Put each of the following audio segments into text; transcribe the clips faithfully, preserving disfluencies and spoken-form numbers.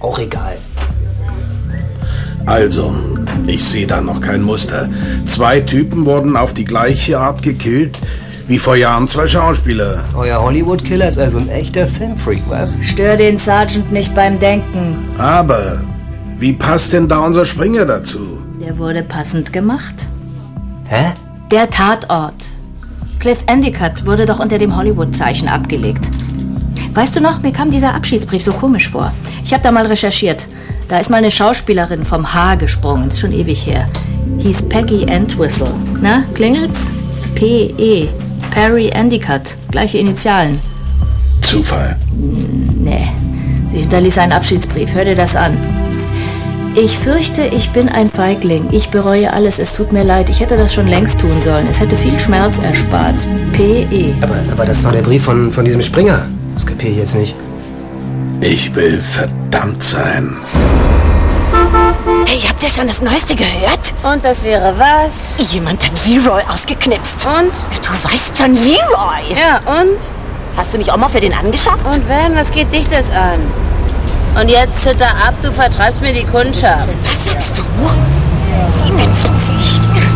Auch egal. Also, ich sehe da noch kein Muster. Zwei Typen wurden auf die gleiche Art gekillt wie vor Jahren zwei Schauspieler. Euer Hollywood-Killer ist also ein echter Filmfreak, was? Stör den Sergeant nicht beim Denken. Aber wie passt denn da unser Springer dazu? Der wurde passend gemacht. Hä? Der Tatort. Cliff Endicott wurde doch unter dem Hollywood-Zeichen abgelegt. Weißt du noch, mir kam dieser Abschiedsbrief so komisch vor. Ich habe da mal recherchiert. Da ist mal eine Schauspielerin vom Haar gesprungen. Ist schon ewig her. Hieß Peggy Entwistle. Na, klingelt's? P E Perry Endicott. Gleiche Initialen. Zufall? Nee. Sie hinterließ einen Abschiedsbrief. Hör dir das an. Ich fürchte, ich bin ein Feigling. Ich bereue alles. Es tut mir leid. Ich hätte das schon längst tun sollen. Es hätte viel Schmerz erspart. P E Aber, aber das ist doch der Brief von, von diesem Springer. Das kapiere ich jetzt nicht. Ich will verdammt sein. Hey, habt ihr schon das Neueste gehört? Und das wäre was? Jemand hat Leroy ausgeknipst. Und? Du weißt schon, Leroy. Ja, und? Hast du nicht auch mal für den angeschafft? Und wenn, was geht dich das an? Und jetzt zitter ab, du vertreibst mir die Kundschaft. Was sagst du? Wie nennst du mich?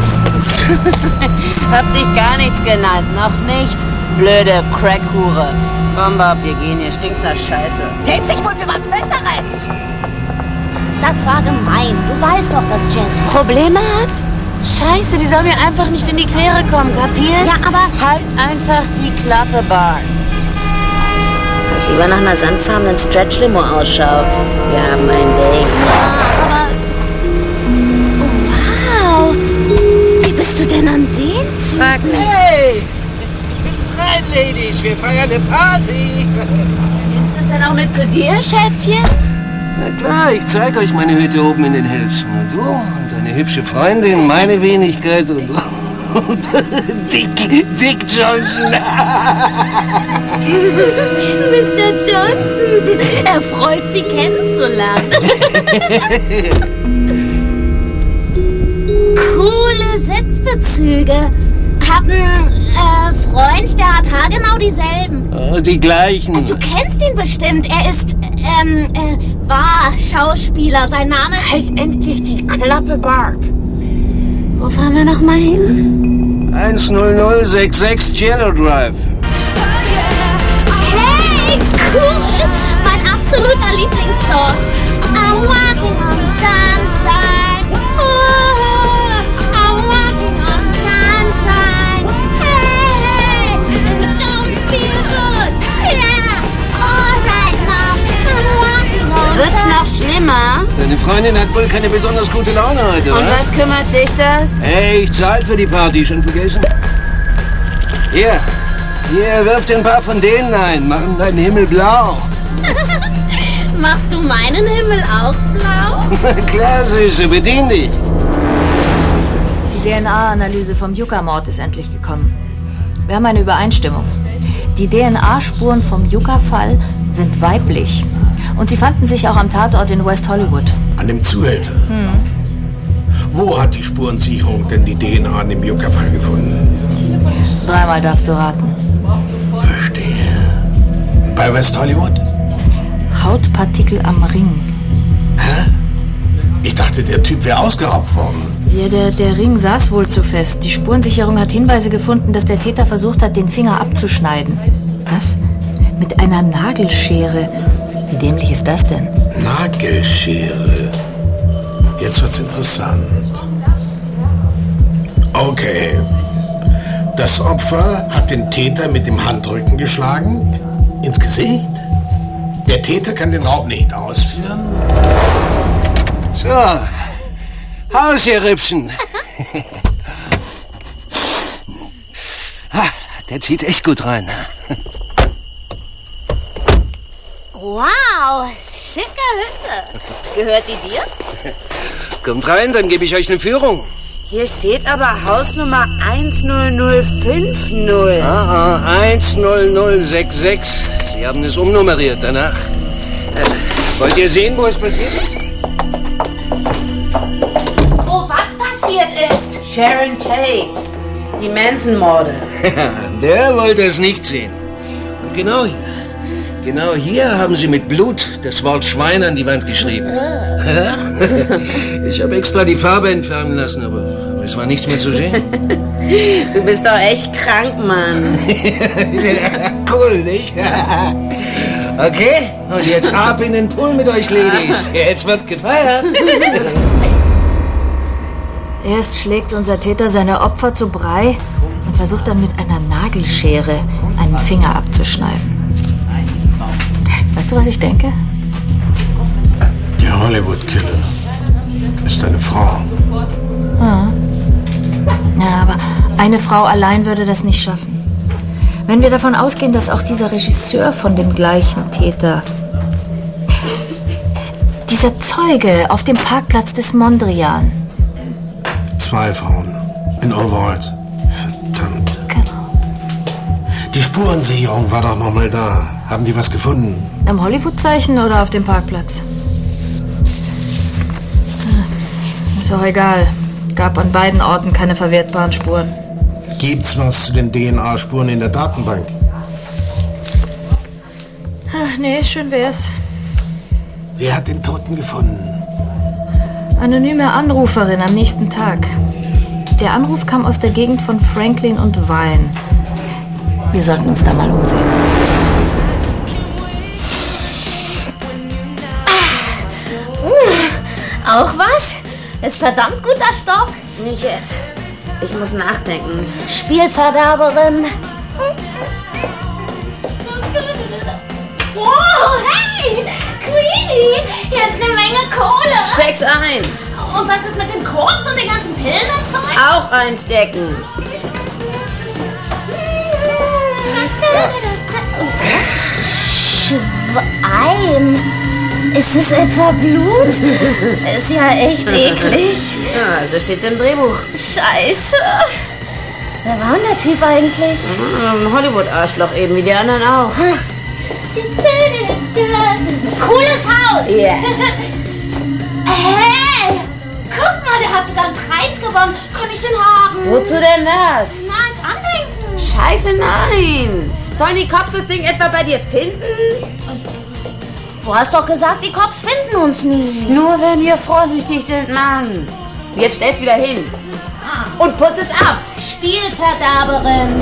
Hab dich gar nichts genannt, noch nicht. Blöde Crackhure. Komm, Bob, wir gehen, hier stinkt's nach Scheiße. Hält sich wohl für was Besseres. Das war gemein. Du weißt doch, dass Jess Probleme hat? Scheiße, die soll mir einfach nicht in die Quere kommen, kapiert? Ja, aber... Halt einfach die Klappe, Bart. Lass lieber nach einer sandfarbenen Stretch-Limo Ausschau. Wir haben ein Date. Aber... Oh, wow. Wie bist du denn an den? Frag mich. Hey! Rein, Ladies, wir feiern eine Party! Nimmst du uns dann auch mit zu dir, Schätzchen? Na klar, ich zeig euch meine Hütte oben in den Hälsen. Und du und deine hübsche Freundin, meine Wenigkeit und... und Dick, Dick Johnson. Mister Johnson, er freut, Sie kennenzulernen. Coole Sitzbezüge. Hab einen äh, Freund, der hat haargenau dieselben. Oh, die gleichen. Du kennst ihn bestimmt. Er ist, ähm, äh, war Schauspieler. Sein Name... Halt endlich die Klappe, Barb. Wo fahren wir noch mal hin? eins null null sechs sechs Jello Drive. Hey, cool! Mein absoluter Lieblingssong. I'm walking on sunshine. Oh, I'm walking on sunshine. Hey, it don't feel good. Yeah, all right now. I'm walking on Wird's sunshine. noch schlimmer? Deine Freundin hat wohl keine besonders gute Laune heute, Und oder? was kümmert dich das? Hey, ich zahl für die Party, schon vergessen? Hier, hier, wirf dir ein paar von denen ein, machen deinen Himmel blau. Machst du meinen Himmel auch blau? Klar, Süße, bedien dich. Die D N A-Analyse vom Yucca-Mord ist endlich gekommen. Wir haben eine Übereinstimmung. Die D N A-Spuren vom Yucca-Fall sind weiblich. Und sie fanden sich auch am Tatort in West Hollywood. An dem Zuhälter? Hm. Wo hat die Spurensicherung denn die D N A an dem Yucca-Fall gefunden? Dreimal darfst du raten. Verstehe. Bei West Hollywood? Hautpartikel am Ring. Hä? Ich dachte, der Typ wäre ausgeraubt worden. Ja, der, der Ring saß wohl zu fest. Die Spurensicherung hat Hinweise gefunden, dass der Täter versucht hat, den Finger abzuschneiden. Was? Mit einer Nagelschere. Wie dämlich ist das denn? Nagelschere. Jetzt wird's interessant. Okay. Das Opfer hat den Täter mit dem Handrücken geschlagen. Ins Gesicht. Der Täter kann den Raub nicht ausführen. So, Haus, ihr Rippchen. Der zieht echt gut rein. Wow, schicke Hütte. Gehört die dir? Kommt rein, dann gebe ich euch eine Führung. Hier steht aber Hausnummer eins null null fünf null. Ah, ah, eins null null sechs sechs. Sie haben es umnummeriert danach. Äh, wollt ihr sehen, wo es passiert ist? Wo was passiert ist? Sharon Tate. Die Manson-Morde. Wer wollte es nicht sehen? Und genau hier. Genau hier haben sie mit Blut das Wort Schwein an die Wand geschrieben. Ja? Ich habe extra die Farbe entfernen lassen, aber, aber es war nichts mehr zu sehen. Du bist doch echt krank, Mann. Cool, nicht? Okay, und jetzt ab in den Pool mit euch, Ladies. Jetzt wird gefeiert. Erst schlägt unser Täter seine Opfer zu Brei und versucht dann mit einer Nagelschere einen Finger abzuschneiden. Weißt du, was ich denke? Der Hollywood-Killer ist eine Frau. Ja. Ja, aber eine Frau allein würde das nicht schaffen. Wenn wir davon ausgehen, dass auch dieser Regisseur von dem gleichen Täter, dieser Zeuge auf dem Parkplatz des Mondrian. Zwei Frauen in Overalls. Verdammt. Genau. Die Spurensicherung war doch noch mal da. Haben die was gefunden? Am Hollywood-Zeichen oder auf dem Parkplatz? Ist auch egal. Gab an beiden Orten keine verwertbaren Spuren. Gibt's was zu den D N A-Spuren in der Datenbank? Ach, nee, schön wär's. Wer hat den Toten gefunden? Anonyme Anruferin am nächsten Tag. Der Anruf kam aus der Gegend von Franklin und Vine. Wir sollten uns da mal umsehen. Auch was? Ist verdammt guter Stoff. Nicht jetzt. Ich muss nachdenken. Spielverderberin. Wow, hey! Queenie! Hier ist eine Menge Kohle. Steck's ein. Und was ist mit dem Koks und den ganzen Pillen und so? Auch einstecken. Schwein. Ist es etwa Blut? Ist ja echt eklig. Ja, also steht's im Drehbuch. Scheiße. Wer war denn der Typ eigentlich? Ein Hollywood-Arschloch eben, wie die anderen auch. Cooles Haus. Ja. Yeah. Hey, guck mal, der hat sogar einen Preis gewonnen. Kann ich den haben? Wozu denn das? Na, als Andenken. Scheiße, nein. Sollen die Cops das Ding etwa bei dir finden? Du hast doch gesagt, die Cops finden uns nie. Nur wenn wir vorsichtig sind, Mann. Jetzt stell's wieder hin. Und putz es ab. Spielverderberin.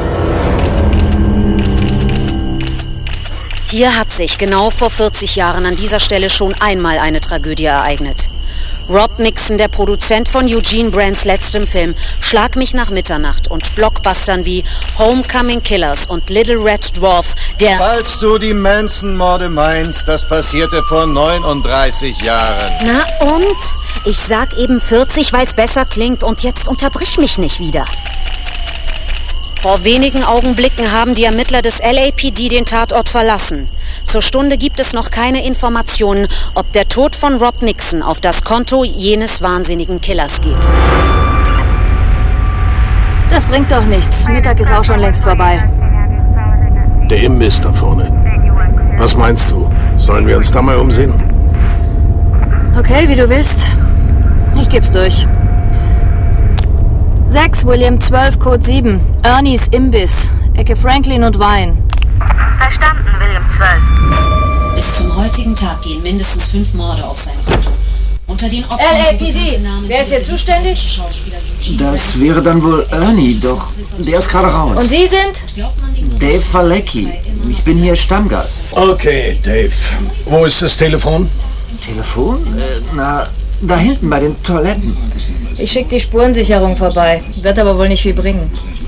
Hier hat sich genau vor vierzig Jahren an dieser Stelle schon einmal eine Tragödie ereignet. Rob Nixon, der Produzent von Eugene Brands letztem Film Schlag mich nach Mitternacht und Blockbustern wie Homecoming Killers und Little Red Dwarf, der... Falls du die Manson-Morde meinst, das passierte vor neununddreißig Jahren. Na und? Ich sag eben vierzig, weil's besser klingt und jetzt unterbrich mich nicht wieder. Vor wenigen Augenblicken haben die Ermittler des L A P D den Tatort verlassen. Zur Stunde gibt es noch keine Informationen, ob der Tod von Rob Nixon auf das Konto jenes wahnsinnigen Killers geht. Das bringt doch nichts. Mittag ist auch schon längst vorbei. Der Imbiss da vorne. Was meinst du? Sollen wir uns da mal umsehen? Okay, wie du willst. Ich geb's durch. sechs, William zwölf, Code sieben. Ernie's Imbiss. Ecke Franklin und Vine. Verstanden, William zwölf. Bis zum heutigen Tag gehen mindestens fünf Morde auf sein Konto. Unter den Opfern L A P D, wer ist hier zuständig? Das wäre dann wohl Ernie, doch der ist gerade raus. Und Sie sind? Dave Valecki. Ich bin hier Stammgast. Okay, Dave. Wo ist das Telefon? Telefon? Äh, na, da hinten bei den Toiletten. Ich schicke die Spurensicherung vorbei. Wird aber wohl nicht viel bringen.